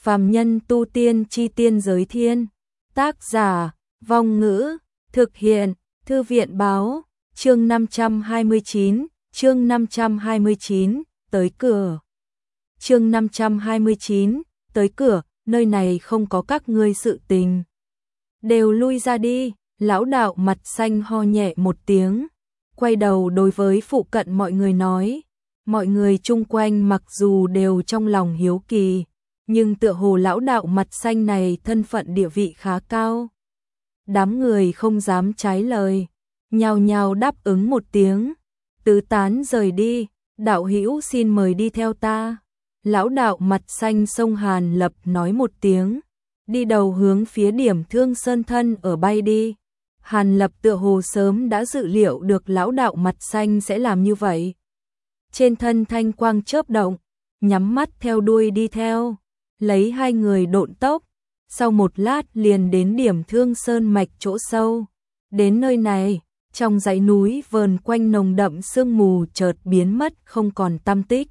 Phàm nhân tu tiên chi tiên giới thiên. Tác giả, Vong Ngữ, thực hiện, Thư viện báo, chương 529, chương 529, tới cửa. Chương 529, tới cửa, nơi này không có các ngươi sự tình. Đều lui ra đi, lão đạo mặt xanh ho nhẹ một tiếng, quay đầu đối với phụ cận mọi người nói. Mọi người chung quanh mặc dù đều trong lòng hiếu kỳ, nhưng tựa hồ lão đạo mặt xanh này thân phận địa vị khá cao. Đám người không dám trái lời, nhao nhao đáp ứng một tiếng, tứ tán rời đi. Đạo hữu xin mời đi theo ta. Lão đạo mặt xanh sông Hàn Lập nói một tiếng, đi đầu hướng phía Điểm Thương Sơn thân ở bay đi. Hàn Lập tựa hồ sớm đã dự liệu được lão đạo mặt xanh sẽ làm như vậy. Trên thân thanh quang chớp động, nhắm mắt theo đuôi đi theo, lấy hai người độn tốc, sau một lát liền đến Điểm Thương Sơn mạch chỗ sâu. Đến nơi này, trong dãy núi vờn quanh nồng đậm sương mù chợt biến mất không còn tăm tích.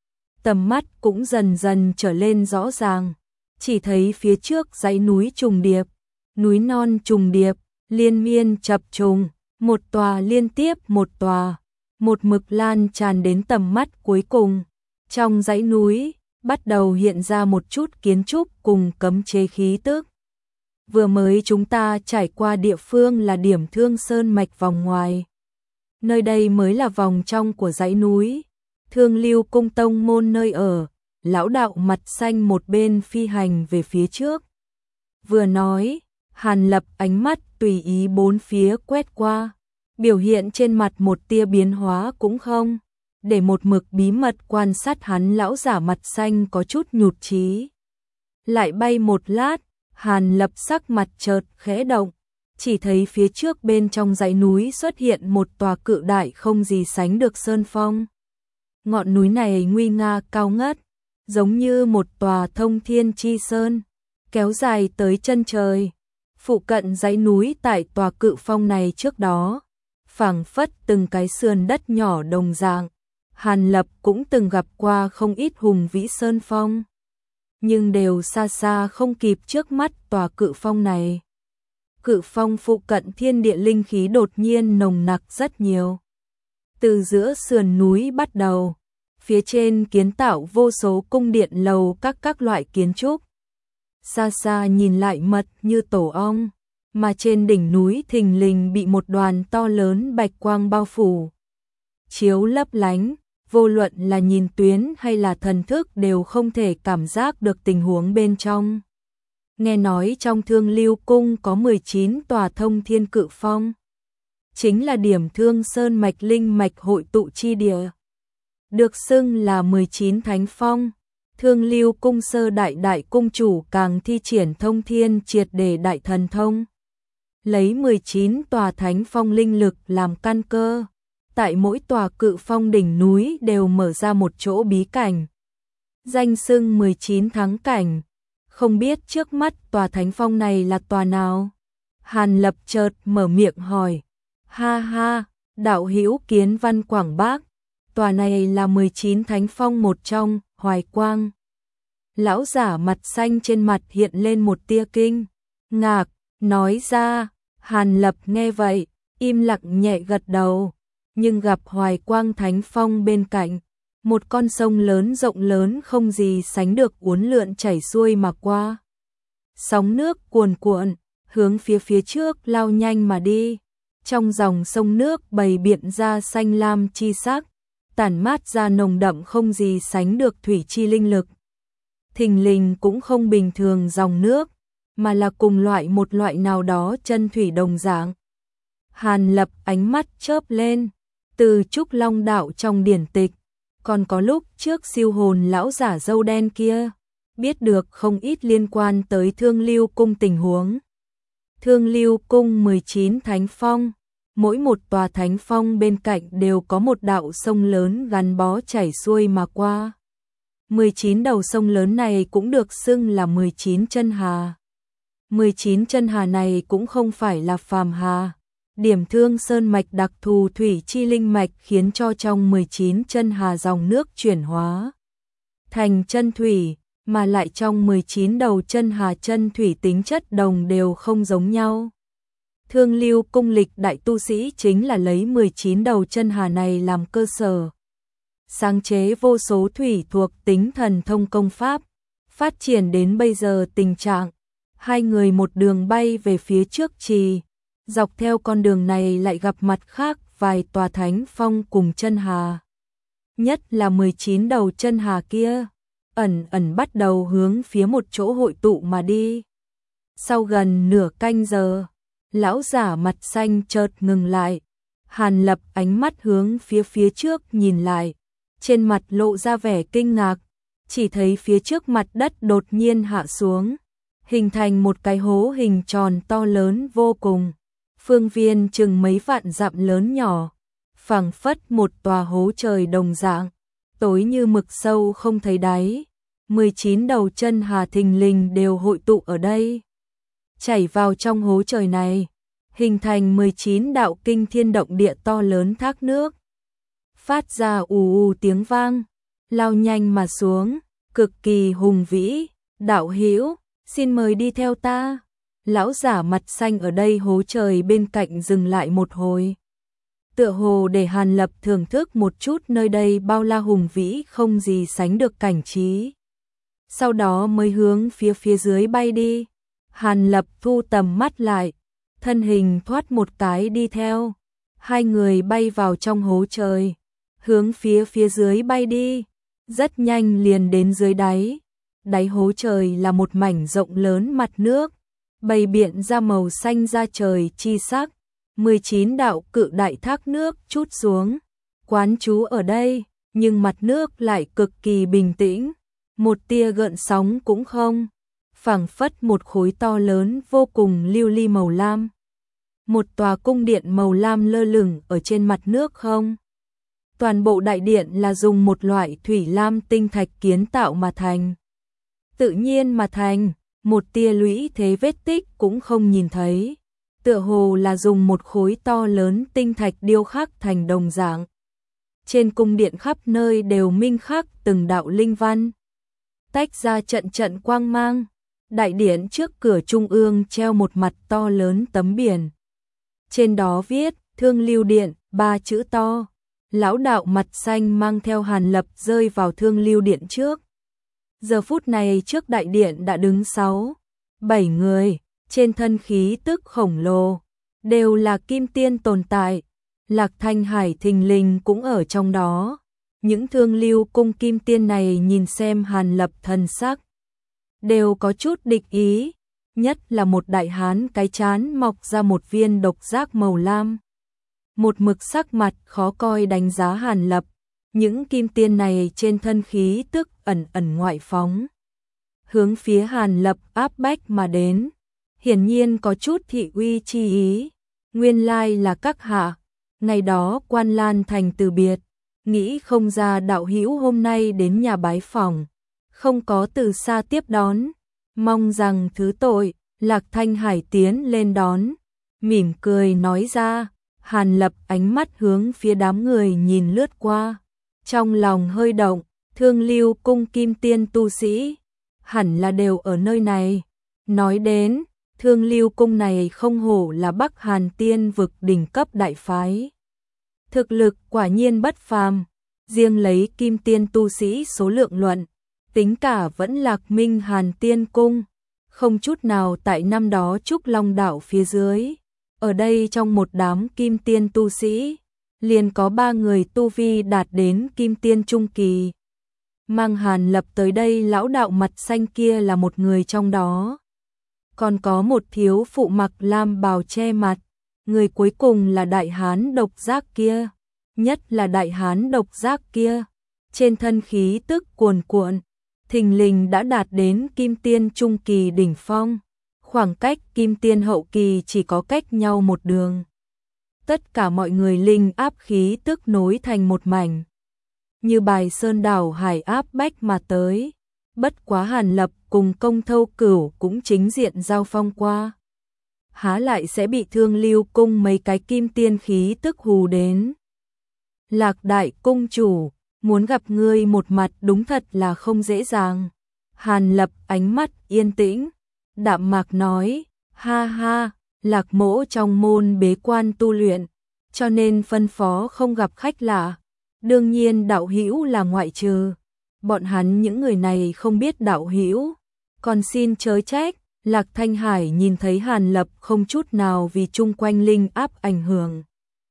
Tầm mắt cũng dần dần trở lên rõ ràng, chỉ thấy phía trước dãy núi trùng điệp, núi non trùng điệp, liên miên chập trùng, một tòa liên tiếp một tòa, một mực lan tràn đến tầm mắt cuối cùng. Trong dãy núi, bắt đầu hiện ra một chút kiến trúc cùng cấm chế khí tức. Vừa mới chúng ta trải qua địa phương là Điểm Thương Sơn mạch vòng ngoài. Nơi đây mới là vòng trong của dãy núi, Thương Lưu cung tông môn nơi ở. Lão đạo mặt xanh một bên phi hành về phía trước. Vừa nói, Hàn Lập ánh mắt tùy ý bốn phía quét qua, biểu hiện trên mặt một tia biến hóa cũng không, để một mực bí mật quan sát hắn. Lão giả mặt xanh có chút nhụt chí. Lại bay một lát, Hàn Lập sắc mặt chợt khẽ động, chỉ thấy phía trước bên trong dãy núi xuất hiện một tòa cự đại không gì sánh được sơn phong. Ngọn núi này nguy nga cao ngất, giống như một tòa thông thiên chi sơn, kéo dài tới chân trời. Phụ cận dãy núi tại tòa cự phong này trước đó, phảng phất từng cái sườn đất nhỏ đồng dạng. Hàn Lập cũng từng gặp qua không ít hùng vĩ sơn phong, nhưng đều xa xa không kịp trước mắt tòa cự phong này. Cự phong phụ cận thiên địa linh khí đột nhiên nồng nặc rất nhiều. Từ giữa sườn núi bắt đầu, phía trên kiến tạo vô số cung điện lầu các loại kiến trúc. Xa xa nhìn lại mật như tổ ong, mà trên đỉnh núi thình lình bị một đoàn to lớn bạch quang bao phủ, chiếu lấp lánh, vô luận là nhìn tuyến hay là thần thức đều không thể cảm giác được tình huống bên trong. Nghe nói trong Thương Lưu cung có 19 tòa thông thiên cự phong, chính là Điểm Thương Sơn mạch linh mạch hội tụ chi địa, được xưng là 19 thánh phong. Thương Lưu cung sơ đại cung chủ càng thi triển thông thiên triệt để đại thần thông, lấy 19 tòa thánh phong linh lực làm căn cơ, tại mỗi tòa cự phong đỉnh núi đều mở ra một chỗ bí cảnh, danh xưng 19 thắng cảnh. Không biết trước mắt tòa thánh phong này là tòa nào? Hàn Lập chợt mở miệng hỏi. Ha ha, đạo hữu Kiến Văn Quảng Bác, tòa này là 19 thánh phong một trong, Hoài Quang. Lão giả mặt xanh trên mặt hiện lên một tia kinh ngạc, nói ra. Hàn Lập nghe vậy, im lặng nhẹ gật đầu, nhưng gặp Hoài Quang thánh phong bên cạnh, một con sông lớn rộng lớn không gì sánh được uốn lượn chảy xuôi mà qua. Sóng nước cuồn cuộn, hướng phía trước lao nhanh mà đi. Trong dòng sông nước bày biện ra xanh lam chi sắc, tản mát ra nồng đậm không gì sánh được thủy chi linh lực. Thình lình cũng không bình thường dòng nước, mà là cùng một loại nào đó chân thủy đồng dạng. Hàn Lập ánh mắt chớp lên, từ Trúc Long đạo trong điển tịch, còn có lúc trước siêu hồn lão giả râu đen kia, biết được không ít liên quan tới Thương Lưu cung tình huống. Thương Lưu cung 19 thánh phong, mỗi một tòa thánh phong bên cạnh đều có một đạo sông lớn gắn bó chảy xuôi mà qua. 19 đầu sông lớn này cũng được xưng là 19 chân hà. 19 chân hà này cũng không phải là phàm hà. Điểm Thương Sơn mạch đặc thù thủy chi linh mạch khiến cho trong 19 chân hà dòng nước chuyển hóa thành chân thủy, mà lại trong 19 đầu chân hà chân thủy tính chất đồng đều không giống nhau. Thương Lưu cung lịch đại tu sĩ chính là lấy 19 đầu chân hà này làm cơ sở, sáng chế vô số thủy thuộc tính thần thông công pháp, phát triển đến bây giờ tình trạng hai người một đường bay về phía trước trì, dọc theo con đường này lại gặp mặt khác vài tòa thánh phong cùng chân hà. Nhất là 19 đầu chân hà kia, ẩn ẩn bắt đầu hướng phía một chỗ hội tụ mà đi. Sau gần nửa canh giờ, lão giả mặt xanh chợt ngừng lại, Hàn Lập ánh mắt hướng phía trước nhìn lại, trên mặt lộ ra vẻ kinh ngạc, chỉ thấy phía trước mặt đất đột nhiên hạ xuống, hình thành một cái hố hình tròn to lớn vô cùng, phương viên chừng mấy vạn dặm lớn nhỏ, phảng phất một tòa hố trời đồng dạng, tối như mực sâu không thấy đáy. 19 đầu chân hà thình lình đều hội tụ ở đây, chảy vào trong hố trời này, hình thành 19 đạo kinh thiên động địa to lớn thác nước, phát ra ù ù tiếng vang, lao nhanh mà xuống, cực kỳ hùng vĩ. Đạo hữu, xin mời đi theo ta. Lão giả mặt xanh ở đây hố trời bên cạnh dừng lại một hồi, tựa hồ để Hàn Lập thưởng thức một chút nơi đây bao la hùng vĩ không gì sánh được cảnh trí. Sau đó mới hướng phía dưới bay đi. Hàn Lập thu tầm mắt lại, thân hình thoát một cái đi theo. Hai người bay vào trong hố trời, hướng phía dưới bay đi. Rất nhanh liền đến dưới đáy. Đáy hố trời là một mảnh rộng lớn mặt nước, bày biện ra màu xanh da trời chi sắc. 19 đạo cự đại thác nước trút xuống, quán trú ở đây, nhưng mặt nước lại cực kỳ bình tĩnh, một tia gợn sóng cũng không, phảng phất một khối to lớn vô cùng lưu ly màu lam. Một tòa cung điện màu lam lơ lửng ở trên mặt nước không. Toàn bộ đại điện là dùng một loại thủy lam tinh thạch kiến tạo mà thành. Tự nhiên mà thành, một tia lũy thế vết tích cũng không nhìn thấy. Tựa hồ là dùng một khối to lớn tinh thạch điêu khắc thành đồng dạng. Trên cung điện khắp nơi đều minh khắc từng đạo linh văn, tách ra trận trận quang mang. Đại điện trước cửa trung ương treo một mặt to lớn tấm biển. Trên đó viết Thương Lưu Điện 3 chữ to. Lão đạo mặt xanh mang theo Hàn Lập rơi vào Thương Lưu Điện trước. Giờ phút này trước đại điện đã đứng 6, 7 người, trên thân khí tức khổng lồ, đều là kim tiên tồn tại. Lạc Thanh Hải thình lình cũng ở trong đó. Những Thương Lưu cung kim tiên này nhìn xem Hàn Lập thần sắc, đều có chút địch ý, nhất là một đại hán cái chán mọc ra một viên độc giác màu lam. Một mực sắc mặt khó coi đánh giá Hàn Lập, những kim tiên này trên thân khí tức ẩn ẩn ngoại phóng, hướng phía Hàn Lập áp bách mà đến, hiển nhiên có chút thị uy chi ý. Nguyên lai là các hạ, ngày đó Quan Lan thành từ biệt, nghĩ không ra đạo hữu hôm nay đến nhà bái phỏng, không có từ xa tiếp đón, mong rằng thứ tội. Lạc Thanh Hải tiến lên đón, mỉm cười nói ra. Hàn Lập ánh mắt hướng phía đám người nhìn lướt qua, trong lòng hơi động. Thương Lưu cung kim tiên tu sĩ hẳn là đều ở nơi này. Nói đến Thương Lưu cung này không hổ là Bắc Hàn tiên vực đỉnh cấp đại phái, thực lực quả nhiên bất phàm. Riêng lấy kim tiên tu sĩ số lượng luận, tính cả vẫn Lạc Minh Hàn tiên cung, không chút nào tại năm đó Trúc Long đảo phía dưới. Ở đây trong một đám kim tiên tu sĩ, liền có 3 người tu vi đạt đến kim tiên trung kỳ. Mang Hàn Lập tới đây lão đạo mặt xanh kia là một người trong đó. Còn có một thiếu phụ mặc lam bào che mặt, người cuối cùng là đại hán độc giác kia. Nhất là đại hán độc giác kia, trên thân khí tức cuồn cuộn, thình lình đã đạt đến kim tiên trung kỳ đỉnh phong. Khoảng cách kim tiên hậu kỳ chỉ có cách nhau một đường. Tất cả mọi người linh áp khí tức nối thành một mảnh, như bài sơn đảo hải áp bách mà tới. Bất quá Hàn Lập cùng Công Thâu Cửu cũng chính diện giao phong qua, há lại sẽ bị Thương Lưu cung mấy cái kim tiên khí tức hù đến. Lạc đại cung chủ, muốn gặp ngươi một mặt đúng thật là không dễ dàng. Hàn Lập ánh mắt yên tĩnh, đạm mạc nói, ha ha, Lạc Mỗ trong môn bế quan tu luyện, cho nên phân phó không gặp khách lạ. Đương nhiên đạo hữu là ngoại trừ. Bọn hắn những người này không biết đạo hữu, còn xin chớ trách. Lạc Thanh Hải nhìn thấy Hàn Lập không chút nào vì chung quanh linh áp ảnh hưởng.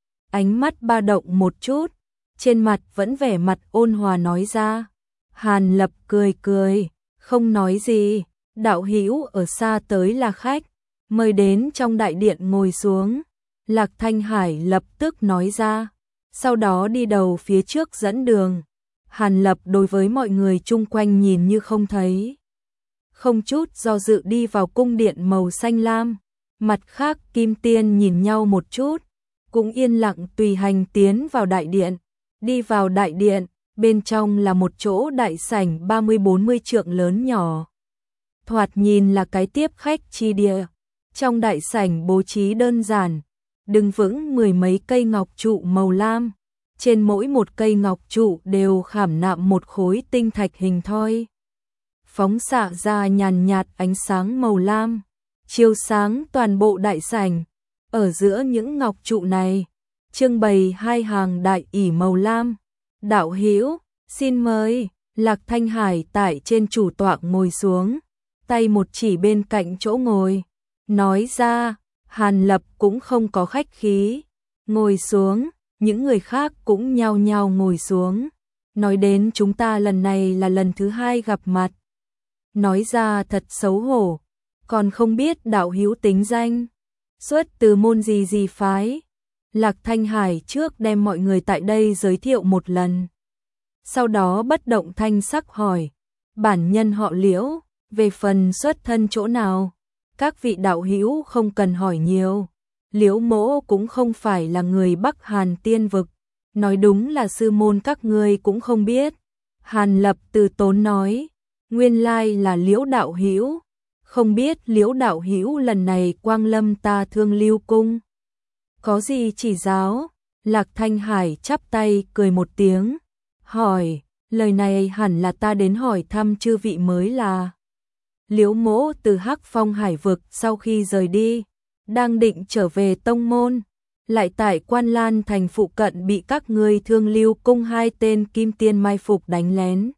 Ánh mắt ba động một chút, trên mặt vẫn vẻ mặt ôn hòa nói ra. Hàn Lập cười cười, không nói gì, đạo hữu ở xa tới là khách, mời đến trong đại điện ngồi xuống. Lạc Thanh Hải lập tức nói ra, sau đó đi đầu phía trước dẫn đường. Hàn Lập đối với mọi người chung quanh nhìn như không thấy, không chút do dự đi vào cung điện màu xanh lam. Mặt khác Kim Tiên nhìn nhau một chút, cũng yên lặng tùy hành tiến vào đại điện. Đi vào đại điện, bên trong là một chỗ đại sảnh 30-40 trượng lớn nhỏ. Thoạt nhìn là cái tiếp khách chi địa. Trong đại sảnh bố trí đơn giản, đứng vững mười mấy cây ngọc trụ màu lam. Trên mỗi một cây ngọc trụ đều khảm nạm một khối tinh thạch hình thoi, phóng xạ ra nhàn nhạt ánh sáng màu lam, chiếu sáng toàn bộ đại sảnh. Ở giữa những ngọc trụ này, trưng bày hai hàng đại ỷ màu lam. Đạo hữu, xin mời. Lạc Thanh Hải tại trên chủ tọa ngồi xuống, tay một chỉ bên cạnh chỗ ngồi, nói ra. Hàn Lập cũng không có khách khí, ngồi xuống. Những người khác cũng nhao nhao ngồi xuống. Nói đến chúng ta lần này là lần thứ hai gặp mặt. Nói ra thật xấu hổ, còn không biết đạo hữu tính danh, xuất từ môn gì phái. Lạc Thanh Hải trước đem mọi người tại đây giới thiệu một lần, sau đó bất động thanh sắc hỏi, bản nhân họ Liễu, về phần xuất thân chỗ nào, các vị đạo hữu không cần hỏi nhiều. Liễu mỗ cũng không phải là người Bắc Hàn tiên vực, nói đúng là sư môn các ngươi cũng không biết. Hàn Lập từ tốn nói, nguyên lai là Liễu đạo hữu, không biết Liễu đạo hữu lần này quang lâm ta Thương Lưu cung, có gì chỉ giáo? Lạc Thanh Hải chắp tay cười một tiếng, hỏi, lời này hẳn là ta đến hỏi thăm chư vị mới là. Liễu mỗ từ Hắc Phong Hải vực sau khi rời đi, đang định trở về tông môn, lại tại Quan Lan thành phụ cận bị các ngươi Thương Lưu cung hai tên kim tiên mai phục đánh lén.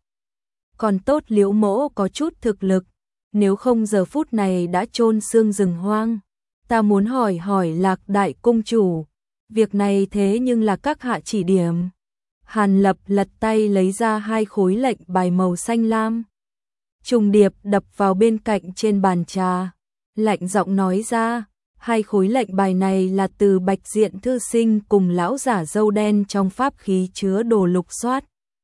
Còn tốt Liễu mỗ có chút thực lực, nếu không giờ phút này đã chôn xương rừng hoang. Ta muốn hỏi Lạc đại cung chủ, việc này thế nhưng là các hạ chỉ điểm. Hàn Lập lật tay lấy ra hai khối lệnh bài màu xanh lam, trùng điệp đập vào bên cạnh trên bàn trà, lạnh giọng nói ra. Hai khối lệnh bài này là từ Bạch Diện thư sinh cùng lão giả râu đen trong pháp khí chứa đồ lục soát,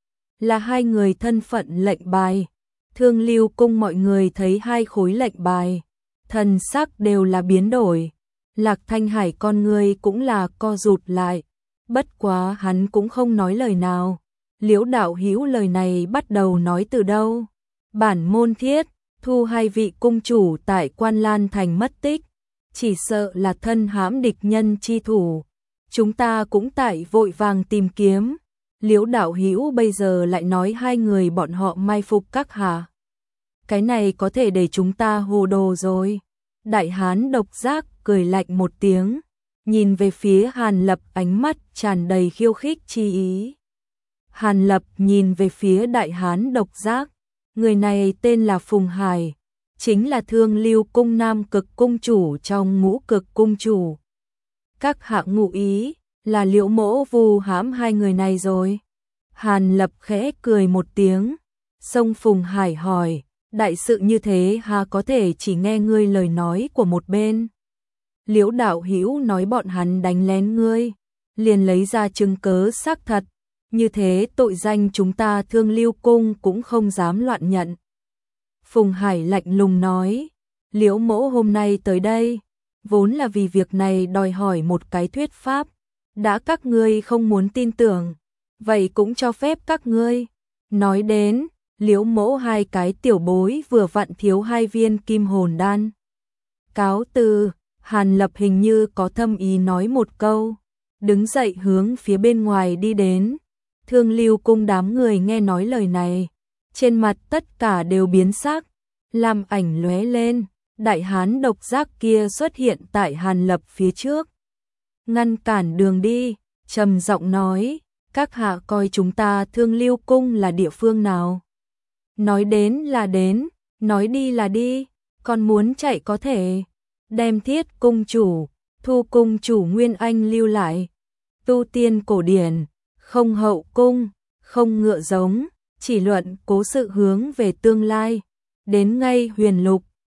là hai người thân phận lệnh bài. Thương Lưu cung mọi người thấy hai khối lệnh bài, thần sắc đều là biến đổi. Lạc Thanh Hải con người cũng là co rụt lại, bất quá hắn cũng không nói lời nào. Liễu đạo hữu lời này bắt đầu nói từ đâu? Bản môn thiết thu hai vị cung chủ tại Quan Lan thành mất tích, chỉ sợ là thân hãm địch nhân chi thủ. Chúng ta cũng tại vội vàng tìm kiếm. Liễu đạo hữu bây giờ lại nói hai người bọn họ mai phục các hạ, cái này có thể để chúng ta hồ đồ rồi. Đại hán độc giác cười lạnh một tiếng, nhìn về phía Hàn Lập, ánh mắt tràn đầy khiêu khích chi ý. Hàn Lập nhìn về phía đại hán độc giác, người này tên là Phùng Hải, chính là Thương Lưu cung Nam Cực cung chủ trong Ngũ Cực cung chủ. Các hạ ngụ ý là Liễu mỗ vu hãm hai người này rồi. Hàn Lập khẽ cười một tiếng, xông Phùng Hải hỏi, đại sự như thế ha có thể chỉ nghe ngươi lời nói của một bên. Liễu đạo hữu nói bọn hắn đánh lén ngươi, liền lấy ra chứng cớ xác thật, như thế tội danh chúng ta Thương Lưu cung cũng không dám loạn nhận. Phùng Hải lạnh lùng nói, Liễu mỗ hôm nay tới đây, vốn là vì việc này đòi hỏi một cái thuyết pháp, đã các ngươi không muốn tin tưởng, vậy cũng cho phép các ngươi. Nói đến, Liễu mỗ hai cái tiểu bối vừa vặn thiếu hai viên kim hồn đan. Cáo từ. Hàn Lập hình như có thâm ý nói một câu, đứng dậy hướng phía bên ngoài đi đến. Thương Lưu cung đám người nghe nói lời này, trên mặt tất cả đều biến sắc, lam ảnh lóe lên, đại hán độc giác kia xuất hiện tại Hàn Lập phía trước. Ngăn cản đường đi, trầm giọng nói, các hạ coi chúng ta Thương Lưu cung là địa phương nào? Nói đến là đến, nói đi là đi, còn muốn chạy có thể. Đem Thiết cung chủ, Thu cung chủ Nguyên Anh lưu lại. Tu tiên cổ điển, không hậu cung, không ngựa giống, chỉ luận cố sự hướng về tương lai. Đến ngay Huyền Lục,